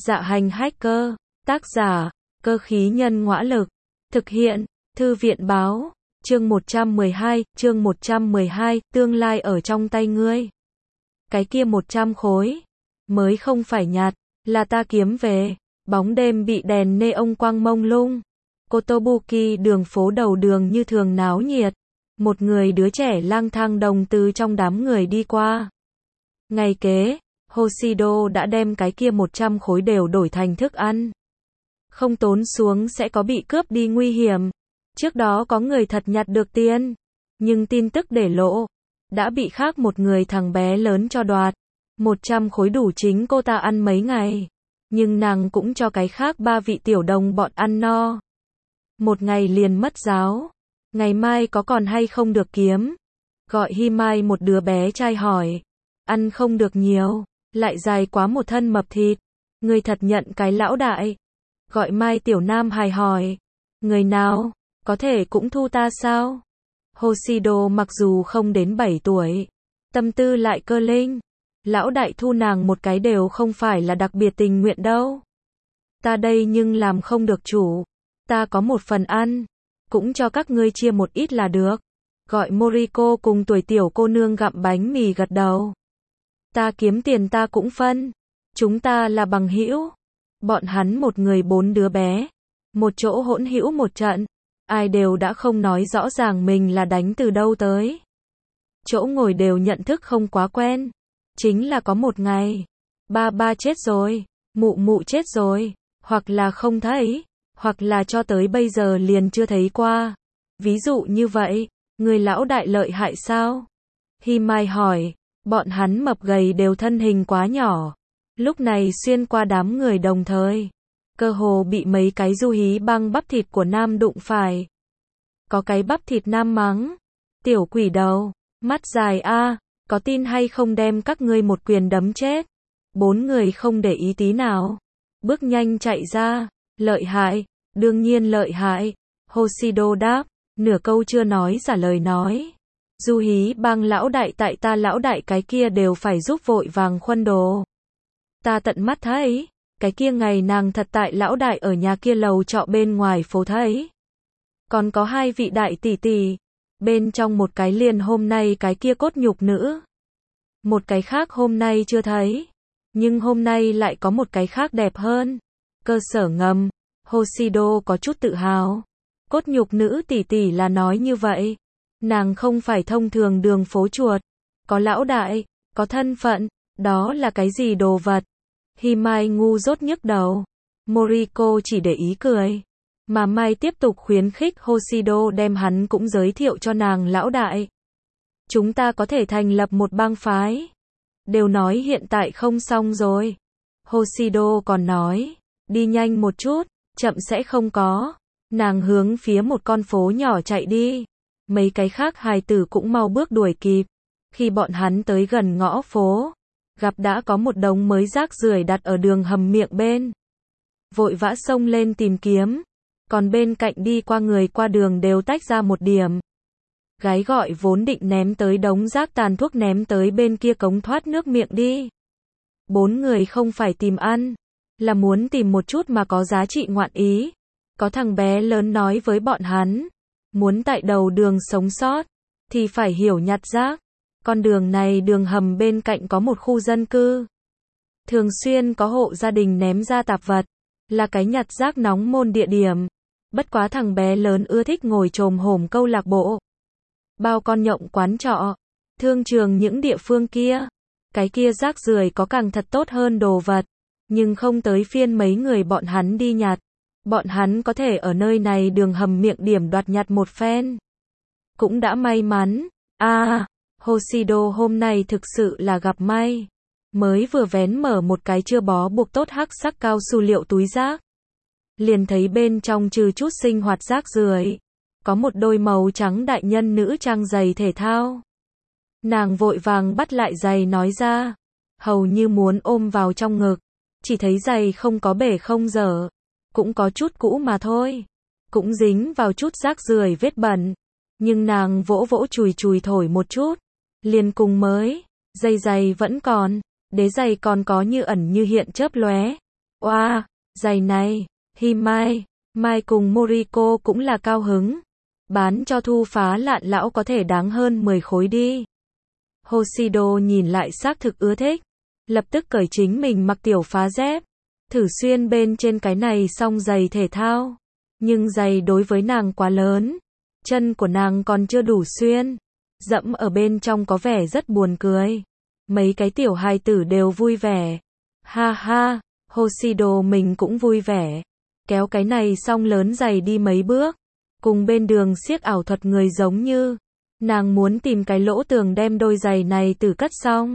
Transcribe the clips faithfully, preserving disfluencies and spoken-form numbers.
Dạ hành hacker, tác giả, cơ khí nhân ngõa lực, thực hiện, thư viện báo, chương một trăm mười hai, chương một trăm mười hai, tương lai ở trong tay ngươi. Cái kia một trăm khối, mới không phải nhặt, là ta kiếm về, bóng đêm bị đèn neon quang mông lung. Kotobuki đường phố đầu đường như thường náo nhiệt, một người đứa trẻ lang thang đồng từ trong đám người đi qua. Ngày kế, Hoshido đã đem cái kia một trăm khối đều đổi thành thức ăn. Không tốn xuống sẽ có bị cướp đi nguy hiểm. Trước đó có người thật nhặt được tiền, nhưng tin tức để lộ, đã bị khác một người thằng bé lớn cho đoạt. một trăm khối đủ chính cô ta ăn mấy ngày, nhưng nàng cũng cho cái khác ba vị tiểu đồng bọn ăn no. Một ngày liền mất giáo, ngày mai có còn hay không được kiếm. Gọi Hi Mai một đứa bé trai hỏi, ăn không được nhiều, lại dài quá một thân mập thịt, người thật nhận cái lão đại. Gọi Mai tiểu nam hài hỏi, người nào, có thể cũng thu ta sao? Hoshido mặc dù không đến bảy tuổi, tâm tư lại cơ linh, lão đại thu nàng một cái đều không phải là đặc biệt tình nguyện đâu. Ta đây nhưng làm không được chủ, ta có một phần ăn, cũng cho các ngươi chia một ít là được. Gọi Moriko cùng tuổi tiểu cô nương gặm bánh mì gật đầu. Ta kiếm tiền ta cũng phân, chúng ta là bằng hữu. Bọn hắn một người bốn đứa bé, một chỗ hỗn hữu một trận, ai đều đã không nói rõ ràng mình là đánh từ đâu tới. Chỗ ngồi đều nhận thức không quá quen, chính là có một ngày, ba ba chết rồi, mụ mụ chết rồi, hoặc là không thấy, hoặc là cho tới bây giờ liền chưa thấy qua. Ví dụ như vậy, người lão đại lợi hại sao? Hi Mai hỏi, bọn hắn mập gầy đều thân hình quá nhỏ. Lúc này xuyên qua đám người đồng thời, cơ hồ bị mấy cái du hí băng bắp thịt của nam đụng phải. Có cái bắp thịt nam mắng, tiểu quỷ đầu, mắt dài a, có tin hay không đem các ngươi một quyền đấm chết. Bốn người không để ý tí nào, bước nhanh chạy ra, lợi hại, đương nhiên lợi hại. Hoshido đáp, nửa câu chưa nói giả lời nói. Du hí bang lão đại tại ta lão đại cái kia đều phải giúp vội vàng khuân đồ. Ta tận mắt thấy, cái kia ngày nàng thật tại lão đại ở nhà kia lầu trọ bên ngoài phố thấy. Còn có hai vị đại tỷ tỷ, bên trong một cái liền hôm nay cái kia cốt nhục nữ. Một cái khác hôm nay chưa thấy, nhưng hôm nay lại có một cái khác đẹp hơn. Cơ sở ngầm, Hoshido có chút tự hào. Cốt nhục nữ tỷ tỷ là nói như vậy, nàng không phải thông thường đường phố chuột, có lão đại, có thân phận, đó là cái gì đồ vật? Hi Mai ngu dốt nhức đầu. Moriko chỉ để ý cười, mà Mai tiếp tục khuyến khích Hoshido đem hắn cũng giới thiệu cho nàng lão đại. Chúng ta có thể thành lập một bang phái. Đều nói hiện tại không xong rồi. Hoshido còn nói, đi nhanh một chút, chậm sẽ không có. Nàng hướng phía một con phố nhỏ chạy đi. Mấy cái khác hài tử cũng mau bước đuổi kịp. Khi bọn hắn tới gần ngõ phố, gặp đã có một đống mới rác rưởi đặt ở đường hầm miệng bên. Vội vã xông lên tìm kiếm, còn bên cạnh đi qua người qua đường đều tách ra một điểm. Gái gọi vốn định ném tới đống rác tàn thuốc ném tới bên kia cống thoát nước miệng đi. Bốn người không phải tìm ăn, là muốn tìm một chút mà có giá trị ngoạn ý. Có thằng bé lớn nói với bọn hắn, muốn tại đầu đường sống sót, thì phải hiểu nhặt rác. Con đường này đường hầm bên cạnh có một khu dân cư. Thường xuyên có hộ gia đình ném ra tạp vật, là cái nhặt rác nóng môn địa điểm. Bất quá thằng bé lớn ưa thích ngồi chồm hổm câu lạc bộ. Bao con nhộng quán trọ, thương trường những địa phương kia. Cái kia rác rưởi có càng thật tốt hơn đồ vật, nhưng không tới phiên mấy người bọn hắn đi nhặt. Bọn hắn có thể ở nơi này đường hầm miệng điểm đoạt nhặt một phen. Cũng đã may mắn. À, Hoshido hôm nay thực sự là gặp may. Mới vừa vén mở một cái chưa bó buộc tốt hắc sắc cao su liệu túi rác. Liền thấy bên trong trừ chút sinh hoạt rác rưởi, có một đôi màu trắng đại nhân nữ trang giày thể thao. Nàng vội vàng bắt lại giày nói ra, hầu như muốn ôm vào trong ngực. Chỉ thấy giày không có bể không dở, cũng có chút cũ mà thôi, cũng dính vào chút rác rưởi vết bẩn. Nhưng nàng vỗ vỗ chùi chùi thổi một chút, liền cùng mới, dây giày vẫn còn, đế giày còn có như ẩn như hiện chớp lóe. Oa, giày này, Himai, Mai cùng Moriko cũng là cao hứng. Bán cho Thu Phá Lạn lão có thể đáng hơn mười khối đi. Hoshido nhìn lại xác thực ưa thích. Lập tức cởi chính mình mặc tiểu phá dép. Thử xuyên bên trên cái này xong giày thể thao. Nhưng giày đối với nàng quá lớn. Chân của nàng còn chưa đủ xuyên. Dẫm ở bên trong có vẻ rất buồn cười. Mấy cái tiểu hài tử đều vui vẻ. Ha ha, Hoshido mình cũng vui vẻ. Kéo cái này xong lớn giày đi mấy bước. Cùng bên đường xiếc ảo thuật người giống như. Nàng muốn tìm cái lỗ tường đem đôi giày này từ cất xong.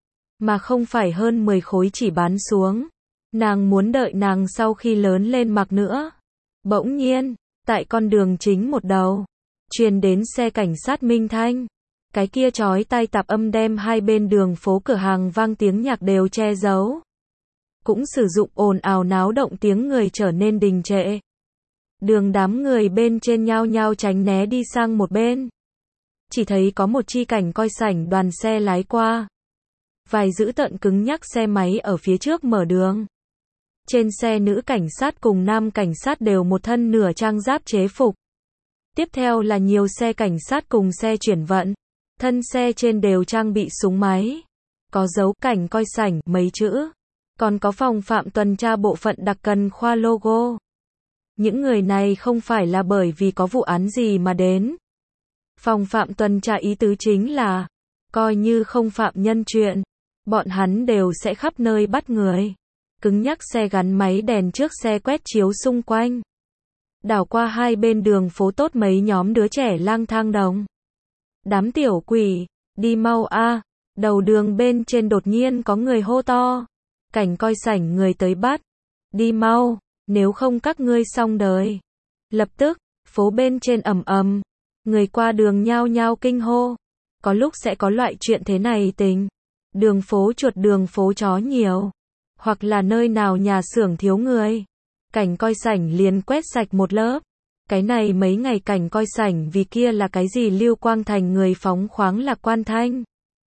Mà không phải hơn mười khối chỉ bán xuống. Nàng muốn đợi nàng sau khi lớn lên mặc nữa. Bỗng nhiên, tại con đường chính một đầu, truyền đến xe cảnh sát Minh Thanh. Cái kia chói tai tạp âm đem hai bên đường phố cửa hàng vang tiếng nhạc đều che giấu. Cũng sử dụng ồn ào náo động tiếng người trở nên đình trệ. Đường đám người bên trên nhao nhao tránh né đi sang một bên. Chỉ thấy có một chi cảnh coi sảnh đoàn xe lái qua. Vài giữ tợn cứng nhắc xe máy ở phía trước mở đường. Trên xe nữ cảnh sát cùng nam cảnh sát đều một thân nửa trang giáp chế phục. Tiếp theo là nhiều xe cảnh sát cùng xe chuyển vận. Thân xe trên đều trang bị súng máy. Có dấu cảnh coi sảnh mấy chữ. Còn có phòng phạm tuần tra bộ phận đặc cần khoa logo. Những người này không phải là bởi vì có vụ án gì mà đến. Phòng phạm tuần tra ý tứ chính là, coi như không phạm nhân chuyện, bọn hắn đều sẽ khắp nơi bắt người. Cứng nhắc xe gắn máy đèn trước xe quét chiếu xung quanh. Đảo qua hai bên đường phố tốt mấy nhóm đứa trẻ lang thang đồng. Đám tiểu quỷ, đi mau a, đầu đường bên trên đột nhiên có người hô to. Cảnh coi sảnh người tới bắt. Đi mau, nếu không các ngươi xong đời. Lập tức, phố bên trên ầm ầm. Người qua đường nhao nhao kinh hô. Có lúc sẽ có loại chuyện thế này tình. Đường phố chuột đường phố chó nhiều. Hoặc là nơi nào nhà xưởng thiếu người. Cảnh coi sảnh liền quét sạch một lớp. Cái này mấy ngày cảnh coi sảnh vì kia là cái gì Lưu Quang Thành người phóng khoáng Lạc Quan Thanh.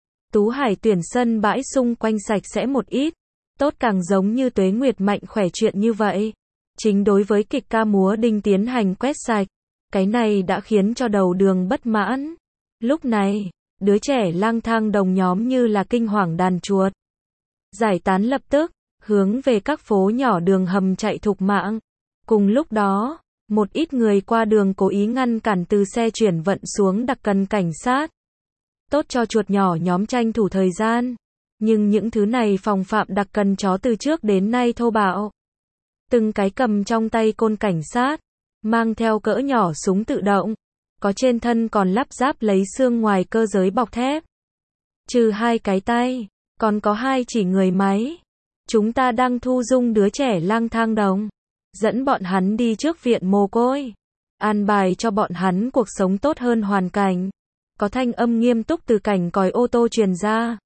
Tú Hải tuyển sân bãi xung quanh sạch sẽ một ít. Tốt càng giống như Tuế Nguyệt mạnh khỏe chuyện như vậy. Chính đối với kịch ca múa đinh tiến hành quét sạch. Cái này đã khiến cho đầu đường bất mãn. Lúc này, đứa trẻ lang thang đồng nhóm như là kinh hoàng đàn chuột. Giải tán lập tức, hướng về các phố nhỏ đường hầm chạy thục mạng. Cùng lúc đó, một ít người qua đường cố ý ngăn cản từ xe chuyển vận xuống đặc cần cảnh sát. Tốt cho chuột nhỏ nhóm tranh thủ thời gian. Nhưng những thứ này phòng phạm đặc cần chó từ trước đến nay thô bạo. Từng cái cầm trong tay côn cảnh sát, mang theo cỡ nhỏ súng tự động, có trên thân còn lắp ráp lấy xương ngoài cơ giới bọc thép. Trừ hai cái tay, còn có hai chỉ người máy. Chúng ta đang thu dung đứa trẻ lang thang đồng, dẫn bọn hắn đi trước viện mồ côi, an bài cho bọn hắn cuộc sống tốt hơn hoàn cảnh. Có thanh âm nghiêm túc từ cảnh còi ô tô truyền ra.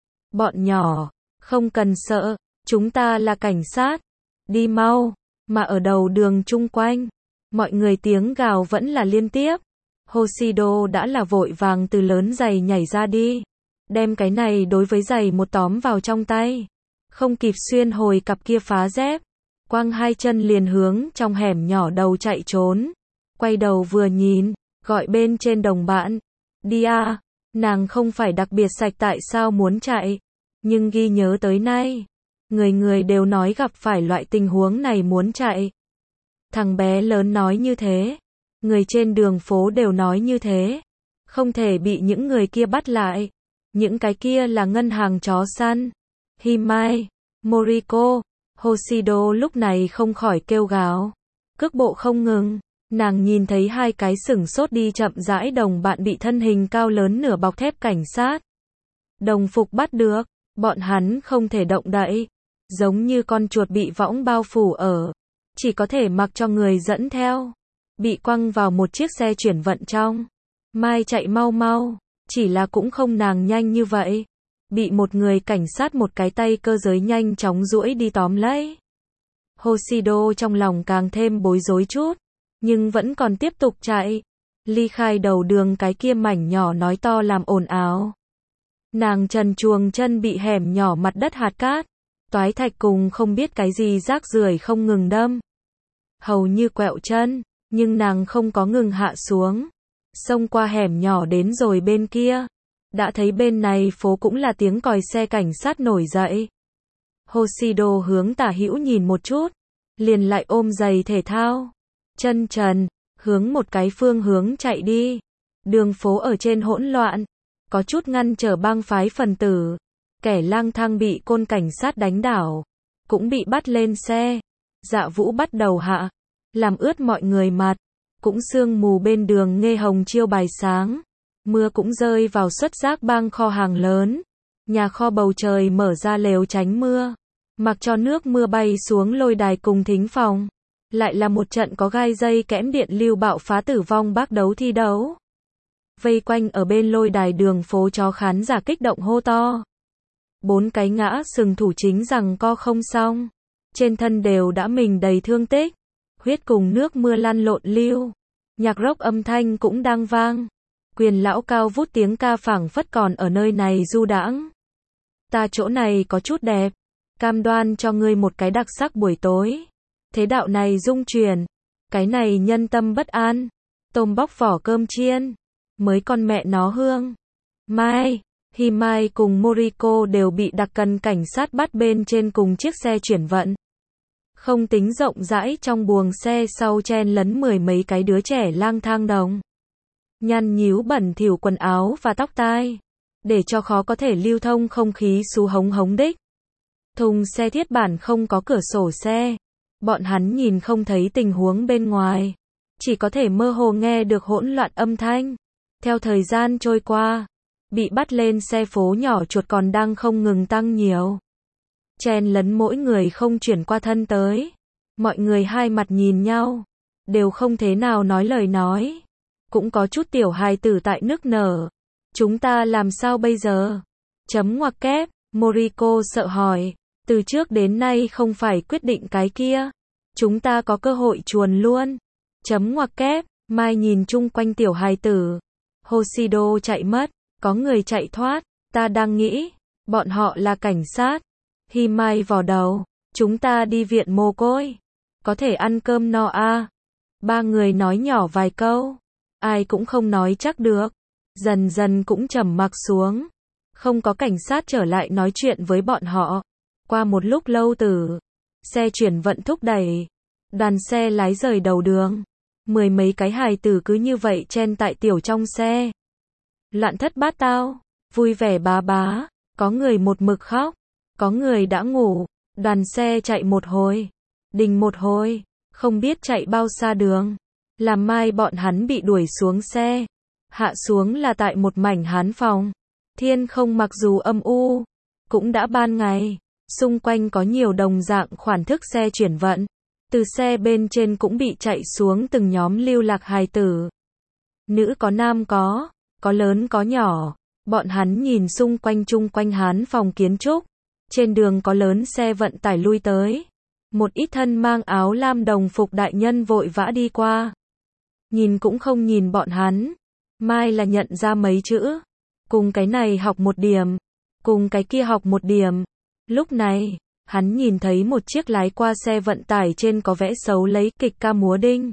Bọn nhỏ, không cần sợ, chúng ta là cảnh sát, đi mau, mà ở đầu đường chung quanh, mọi người tiếng gào vẫn là liên tiếp. Hoshido đã là vội vàng từ lớn giày nhảy ra đi, đem cái này đối với giày một tóm vào trong tay, không kịp xuyên hồi cặp kia phá dép, quăng hai chân liền hướng trong hẻm nhỏ đầu chạy trốn. Quay đầu vừa nhìn, gọi bên trên đồng bạn, đi à, nàng không phải đặc biệt sạch tại sao muốn chạy, nhưng ghi nhớ tới nay, người người đều nói gặp phải loại tình huống này muốn chạy. Thằng bé lớn nói như thế, người trên đường phố đều nói như thế, không thể bị những người kia bắt lại. Những cái kia là ngân hàng chó săn. Himai, Moriko, Hoshido lúc này không khỏi kêu gào. Cước bộ không ngừng, nàng nhìn thấy hai cái sửng sốt đi chậm rãi đồng bạn bị thân hình cao lớn nửa bọc thép cảnh sát. Đồng phục bắt được, bọn hắn không thể động đậy, giống như con chuột bị võng bao phủ ở, chỉ có thể mặc cho người dẫn theo. Bị quăng vào một chiếc xe chuyển vận trong. Mai chạy mau mau, chỉ là cũng không nàng nhanh như vậy. Bị một người cảnh sát một cái tay cơ giới nhanh chóng duỗi đi tóm lấy. Hoshido trong lòng càng thêm bối rối chút, nhưng vẫn còn tiếp tục chạy. Ly khai đầu đường cái kia mảnh nhỏ nói to làm ồn ào. Nàng trần truồng chân bị hẻm nhỏ mặt đất hạt cát, Toái thạch cùng không biết cái gì rác rưởi không ngừng đâm. Hầu như quẹo chân, nhưng nàng không có ngừng hạ xuống. Xông qua hẻm nhỏ đến rồi bên kia. Đã thấy bên này phố cũng là tiếng còi xe cảnh sát nổi dậy. Hoshido hướng tả hữu nhìn một chút, liền lại ôm giày thể thao. Chân trần, hướng một cái phương hướng chạy đi. Đường phố ở trên hỗn loạn, có chút ngăn trở bang phái phần tử. Kẻ lang thang bị côn cảnh sát đánh đảo, cũng bị bắt lên xe. Dạ Vũ bắt đầu hạ, làm ướt mọi người mặt. Cũng sương mù bên đường nghe hồng chiêu bài sáng. Mưa cũng rơi vào xuất giác bang kho hàng lớn. Nhà kho bầu trời mở ra lều tránh mưa. Mặc cho nước mưa bay xuống lôi đài cùng thính phòng. Lại là một trận có gai dây kẽm điện lưu bạo phá tử vong bác đấu thi đấu. Vây quanh ở bên lôi đài đường phố chó khán giả kích động hô to. Bốn cái ngã sừng thủ chính rằng co không xong. Trên thân đều đã mình đầy thương tích. Huyết cùng nước mưa lăn lộn lưu. Nhạc rock âm thanh cũng đang vang. Quyền lão cao vút tiếng ca phảng phất còn ở nơi này du đãng. Ta chỗ này có chút đẹp. Cam đoan cho ngươi một cái đặc sắc buổi tối. Thế đạo này dung chuyển. Cái này nhân tâm bất an. Tôm bóc vỏ cơm chiên. Mới con mẹ nó hương. Mai, Himai cùng Moriko đều bị đặc cần cảnh sát bắt bên trên cùng chiếc xe chuyển vận. Không tính rộng rãi trong buồng xe sau chen lấn mười mấy cái đứa trẻ lang thang đồng. Nhăn nhíu bẩn thỉu quần áo và tóc tai. Để cho khó có thể lưu thông không khí xú hống hống đích. Thùng xe thiết bản không có cửa sổ xe. Bọn hắn nhìn không thấy tình huống bên ngoài. Chỉ có thể mơ hồ nghe được hỗn loạn âm thanh. Theo thời gian trôi qua, bị bắt lên xe phố nhỏ chuột còn đang không ngừng tăng nhiều. Chen lấn mỗi người không chuyển qua thân tới. Mọi người hai mặt nhìn nhau. Đều không thế nào nói lời nói. Cũng có chút tiểu hài tử tại nức nở. Chúng ta làm sao bây giờ? Chấm ngoặc kép, Moriko sợ hỏi. Từ trước đến nay không phải quyết định cái kia. Chúng ta có cơ hội chuồn luôn. Chấm ngoặc kép, Mai nhìn chung quanh tiểu hài tử. Hoshido chạy mất, có người chạy thoát. Ta đang nghĩ, bọn họ là cảnh sát. Himai vò đầu, chúng ta đi viện mồ côi. Có thể ăn cơm no à? Ba người nói nhỏ vài câu. Ai cũng không nói chắc được. Dần dần cũng trầm mặc xuống. Không có cảnh sát trở lại nói chuyện với bọn họ. Qua một lúc lâu từ xe chuyển vận thúc đẩy. Đoàn xe lái rời đầu đường. Mười mấy cái hài tử cứ như vậy chen tại tiểu trong xe. Loạn thất bát tao. Vui vẻ bá bá. Có người một mực khóc. Có người đã ngủ. Đoàn xe chạy một hồi. Đình một hồi. Không biết chạy bao xa đường. Làm Mai bọn hắn bị đuổi xuống xe. Hạ xuống là tại một mảnh hán phòng. Thiên không mặc dù âm u. Cũng đã ban ngày. Xung quanh có nhiều đồng dạng khoản thức xe chuyển vận. Từ xe bên trên cũng bị chạy xuống từng nhóm lưu lạc hài tử. Nữ có nam có. Có lớn có nhỏ. Bọn hắn nhìn xung quanh chung quanh hán phòng kiến trúc. Trên đường có lớn xe vận tải lui tới. Một ít thân mang áo lam đồng phục đại nhân vội vã đi qua. Nhìn cũng không nhìn bọn hắn. Mai là nhận ra mấy chữ. Cùng cái này học một điểm. Cùng cái kia học một điểm. Lúc này, hắn nhìn thấy một chiếc lái qua xe vận tải trên có vẽ xấu lấy kịch ca múa đinh.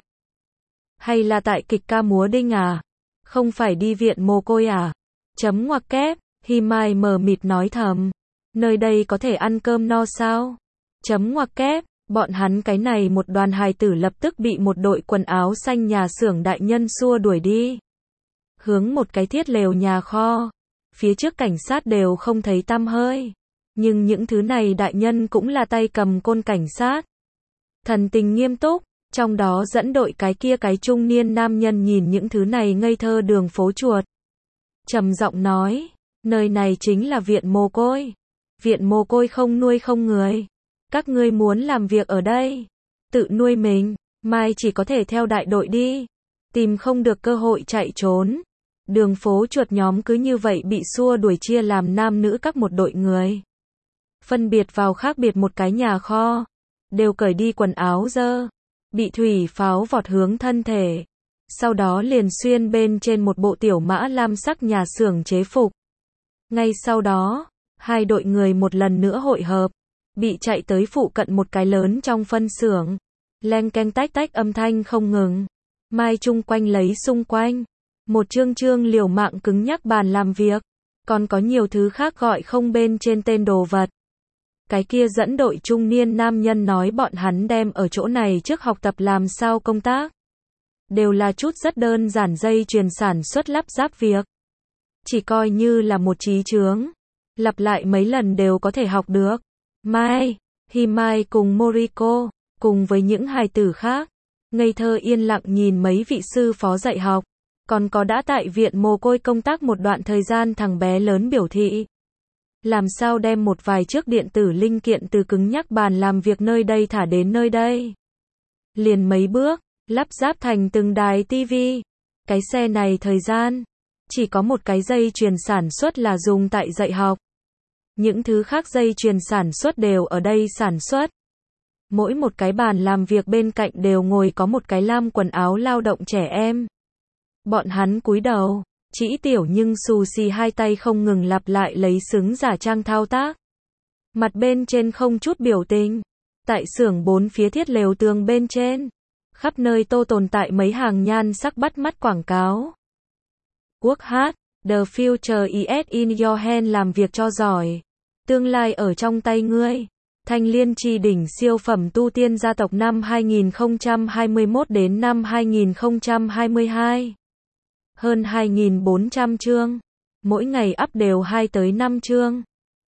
Hay là tại kịch ca múa đinh à? Không phải đi viện mồ côi à? Chấm ngoặc kép, Himai mờ mịt nói thầm. Nơi đây có thể ăn cơm no sao? Chấm ngoặc kép, bọn hắn cái này một đoàn hài tử lập tức bị một đội quần áo xanh nhà xưởng đại nhân xua đuổi đi. Hướng một cái thiết lều nhà kho. Phía trước cảnh sát đều không thấy tăm hơi. Nhưng những thứ này đại nhân cũng là tay cầm côn cảnh sát. Thần tình nghiêm túc, trong đó dẫn đội cái kia cái trung niên nam nhân nhìn những thứ này ngây thơ đường phố chuột. Trầm giọng nói, nơi này chính là viện mồ côi. Viện mồ côi không nuôi không người. Các ngươi muốn làm việc ở đây, tự nuôi mình, mai chỉ có thể theo đại đội đi. Tìm không được cơ hội chạy trốn. Đường phố chuột nhóm cứ như vậy bị xua đuổi chia làm nam nữ các một đội người. Phân biệt vào khác biệt một cái nhà kho. Đều cởi đi quần áo dơ. Bị thủy pháo vọt hướng thân thể. Sau đó liền xuyên bên trên một bộ tiểu mã lam sắc nhà xưởng chế phục. Ngay sau đó, hai đội người một lần nữa hội hợp. bị chạy tới phụ cận một cái lớn trong phân xưởng. Leng keng tách tách âm thanh không ngừng. Mai chung quanh lấy xung quanh. Một chương chương liều mạng cứng nhắc bàn làm việc. Còn có nhiều thứ khác gọi không bên trên tên đồ vật. Cái kia dẫn đội trung niên nam nhân nói bọn hắn đem ở chỗ này trước học tập làm sao công tác. Đều là chút rất đơn giản dây chuyền sản xuất lắp ráp việc. Chỉ coi như là một trí chướng. Lặp lại mấy lần đều có thể học được. Mai, Hi Mai cùng Moriko, cùng với những hài tử khác, ngây thơ yên lặng nhìn mấy vị sư phó dạy học. Còn có đã tại viện mồ côi công tác một đoạn thời gian thằng bé lớn biểu thị. Làm sao đem một vài chiếc điện tử linh kiện từ cứng nhắc bàn làm việc nơi đây thả đến nơi đây. Liền mấy bước, lắp ráp thành từng đài tivi. Cái xe này thời gian, chỉ có một cái dây chuyền sản xuất là dùng tại dạy học. Những thứ khác dây chuyền sản xuất đều ở đây sản xuất. Mỗi một cái bàn làm việc bên cạnh đều ngồi có một cái lam quần áo lao động trẻ em. Bọn hắn cúi đầu, chỉ tiểu nhưng xù xì hai tay không ngừng lặp lại lấy xứng giả trang thao tác. Mặt bên trên không chút biểu tình. Tại xưởng bốn phía thiết lều tường bên trên, khắp nơi tô tồn tại mấy hàng nhan sắc bắt mắt quảng cáo. Work hard, the future is in your hand, làm việc cho giỏi. Tương lai ở trong tay ngươi. Thanh Liên Chi đỉnh siêu phẩm tu tiên gia tộc năm hai nghìn không trăm hai mươi mốt đến năm hai nghìn không trăm hai mươi hai. Hơn hai nghìn bốn trăm chương. Mỗi ngày up đều hai tới năm chương.